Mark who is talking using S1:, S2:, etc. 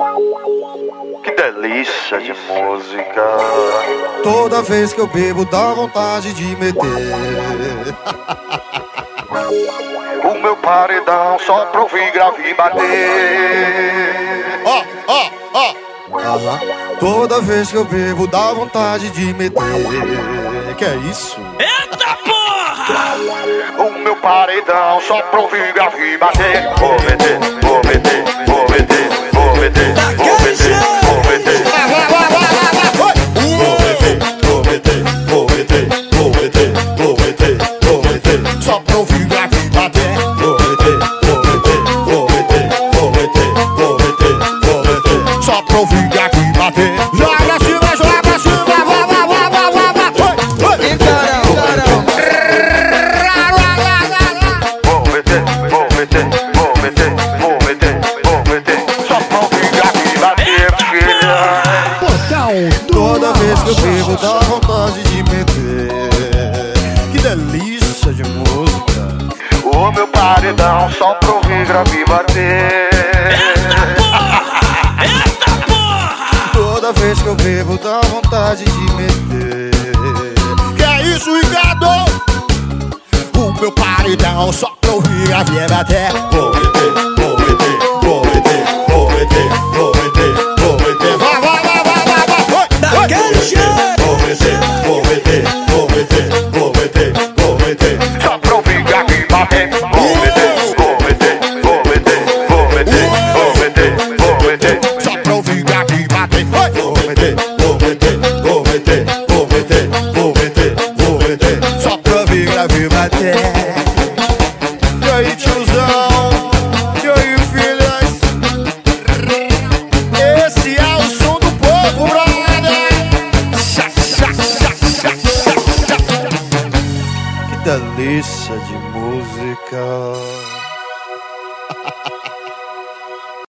S1: Que delícia de música.
S2: Toda vez que eu bebo dá vontade de meter.
S1: O meu paredão só pra ouvir grave e bater.
S2: Toda vez que eu bebo dá vontade de meter. Que é isso?
S3: Eita porra!
S1: O meu paredão só pra ouvir grave e bater. Vou meter, vou meter, vou meter, vou meter, vou meter, vou meter.
S2: Vou meter, só pra ouvir grave e bater. Vou meter, só pra ouvir grave e bater. Joga pra cima, joga pra cima,
S1: Vou meter, vou meter, vou meter, vou meter, vou meter, só pra ouvir grave e bater.
S2: Toda vez que eu bebo dá vontade de meter. Que delícia de música.
S1: O meu paredão só pra ouvir grave e bater.
S3: Eita porra!
S2: Toda vez que eu bebo dá vontade de meter. Que é isso, Ricardo? O meu paredão só pra ouvir a vida bater. Vou meter, vou meter, vou meter, vou meter, vou meter, vou meter. Vai, vai, vai, vai, vai, vai.
S3: Daquele jeito!
S2: Vou meter, vou meter, vou meter, vou meter, vou meter.
S1: Só pra ouvir grave e bater. Vou meter, vou meter, vou meter, vou meter, vou meter, vou meter.
S2: Só pra ouvir grave e bater. Vou meter, vou meter, vou meter, vou meter, vou meter, vou meter. Só pra ouvir grave e bater. E aí, tiozão? E aí, filhas? Esse é o som do povo, brother. Que delícia de música.